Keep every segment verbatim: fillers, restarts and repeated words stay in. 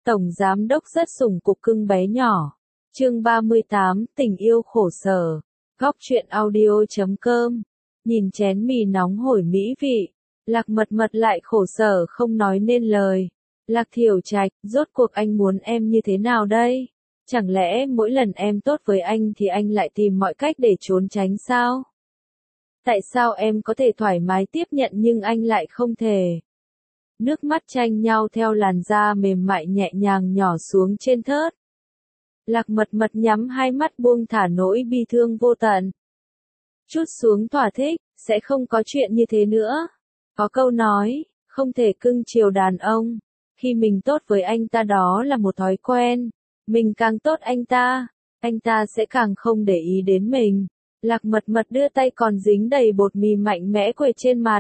Tổng giám đốc rất sủng cục cưng bé nhỏ. Chương ba mươi tám, tình yêu khổ sở. Góc truyện audio chấm com. Nhìn chén mì nóng hổi mỹ vị, Lạc Mật Mật lại khổ sở không nói nên lời. Lạc Thiểu Trạch, rốt cuộc anh muốn em như thế nào đây? Chẳng lẽ mỗi lần em tốt với anh thì anh lại tìm mọi cách để trốn tránh sao? Tại sao em có thể thoải mái tiếp nhận nhưng anh lại không thể? Nước mắt tranh nhau theo làn da mềm mại nhẹ nhàng nhỏ xuống trên thớt. Lạc Mật Mật nhắm hai mắt buông thả nỗi bi thương vô tận. Chút xuống thỏa thích, sẽ không có chuyện như thế nữa. Có câu nói, không thể cưng chiều đàn ông. Khi mình tốt với anh ta đó là một thói quen. Mình càng tốt anh ta, anh ta sẽ càng không để ý đến mình. Lạc Mật Mật đưa tay còn dính đầy bột mì mạnh mẽ quệt trên mặt.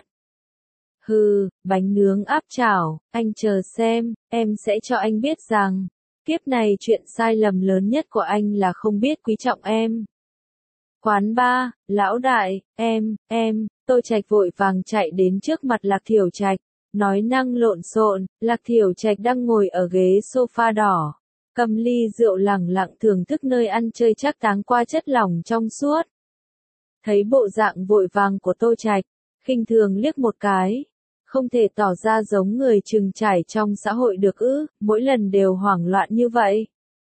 Hừ, bánh nướng áp chảo, anh chờ xem, em sẽ cho anh biết rằng, kiếp này chuyện sai lầm lớn nhất của anh là không biết quý trọng em. Quán ba, lão đại, em, em, Tô Trạch vội vàng chạy đến trước mặt Lạc Thiểu Trạch, nói năng lộn xộn. Lạc Thiểu Trạch đang ngồi ở ghế sofa đỏ, cầm ly rượu lẳng lặng thưởng thức nơi ăn chơi trác táng qua chất lỏng trong suốt. Thấy bộ dạng vội vàng của Tô Trạch, khinh thường liếc một cái. Không thể tỏ ra giống người trừng trải trong xã hội được ư, mỗi lần đều hoảng loạn như vậy.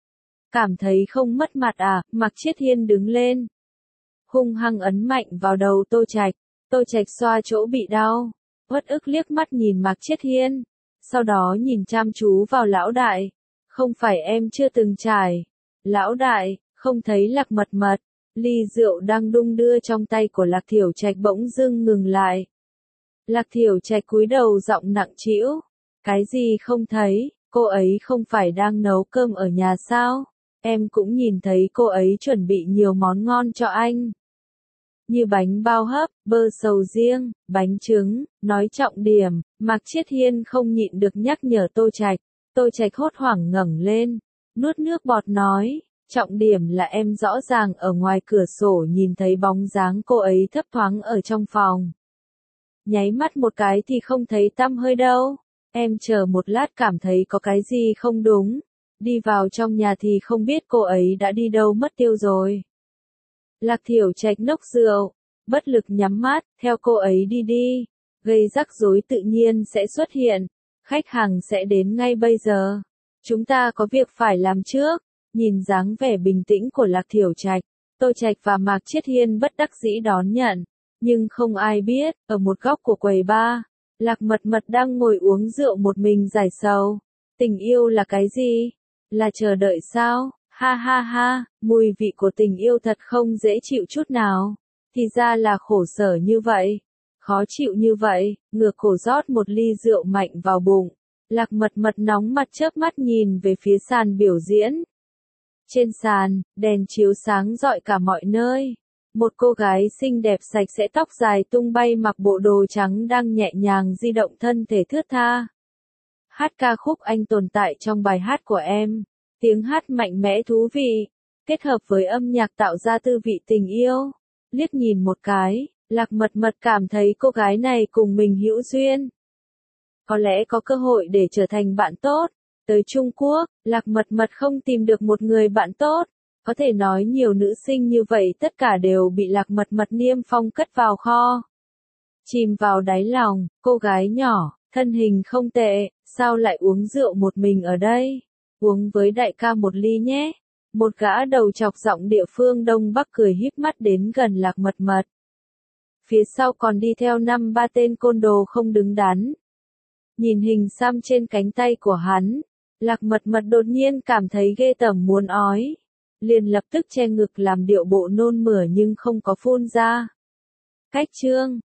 Cảm thấy không mất mặt à, Mạc Chiết Hiên đứng lên. Hung hăng ấn mạnh vào đầu Tô Trạch, Tô Trạch xoa chỗ bị đau, uất ức liếc mắt nhìn Mạc Chiết Hiên, sau đó nhìn chăm chú vào lão đại. Không phải em chưa từng trải. Lão đại, không thấy Lạc Mật Mật, ly rượu đang đung đưa trong tay của Lạc Thiểu Trạch bỗng dưng ngừng lại. Lạc Thiểu Trạch cúi đầu giọng nặng trĩu, cái gì không thấy, cô ấy không phải đang nấu cơm ở nhà sao? Em cũng nhìn thấy cô ấy chuẩn bị nhiều món ngon cho anh. Như bánh bao hấp, bơ sầu riêng, bánh trứng, nói trọng điểm, Mạc Chiết Hiên không nhịn được nhắc nhở Tô Trạch. Tô Trạch hốt hoảng ngẩng lên, nuốt nước bọt nói, trọng điểm là em rõ ràng ở ngoài cửa sổ nhìn thấy bóng dáng cô ấy thấp thoáng ở trong phòng. Nháy mắt một cái thì không thấy tăm hơi đâu. Em chờ một lát cảm thấy có cái gì không đúng. Đi vào trong nhà thì không biết cô ấy đã đi đâu mất tiêu rồi. Lạc Thiểu Trạch nốc rượu, bất lực nhắm mắt, theo cô ấy đi đi. Gây rắc rối tự nhiên sẽ xuất hiện. Khách hàng sẽ đến ngay bây giờ. Chúng ta có việc phải làm trước. Nhìn dáng vẻ bình tĩnh của Lạc Thiểu Trạch, Tô Trạch và Mạc Chiết Hiên bất đắc dĩ đón nhận. Nhưng không ai biết, ở một góc của quầy bar, Lạc Mật Mật đang ngồi uống rượu một mình giải sầu. Tình yêu là cái gì? Là chờ đợi sao? Ha ha ha, mùi vị của tình yêu thật không dễ chịu chút nào. Thì ra là khổ sở như vậy. Khó chịu như vậy, ngược cổ rót một ly rượu mạnh vào bụng. Lạc Mật Mật nóng mặt chớp mắt nhìn về phía sàn biểu diễn. Trên sàn, đèn chiếu sáng rọi cả mọi nơi. Một cô gái xinh đẹp sạch sẽ tóc dài tung bay mặc bộ đồ trắng đang nhẹ nhàng di động thân thể thướt tha. Hát ca khúc Anh Tồn Tại trong bài hát của em. Tiếng hát mạnh mẽ thú vị, kết hợp với âm nhạc tạo ra tư vị tình yêu. Liếc nhìn một cái, Lạc Mật Mật cảm thấy cô gái này cùng mình hữu duyên. Có lẽ có cơ hội để trở thành bạn tốt. Tới Trung Quốc, Lạc Mật Mật không tìm được một người bạn tốt. Có thể nói nhiều nữ sinh như vậy tất cả đều bị Lạc Mật Mật niêm phong cất vào kho. Chìm vào đáy lòng, cô gái nhỏ, thân hình không tệ, sao lại uống rượu một mình ở đây? Uống với đại ca một ly nhé. Một gã đầu chọc giọng địa phương Đông Bắc cười híp mắt đến gần Lạc Mật Mật. Phía sau còn đi theo năm ba tên côn đồ không đứng đắn. Nhìn hình xăm trên cánh tay của hắn, Lạc Mật Mật đột nhiên cảm thấy ghê tởm muốn ói. Liền lập tức che ngực làm điệu bộ nôn mửa nhưng không có phun ra. Cách chương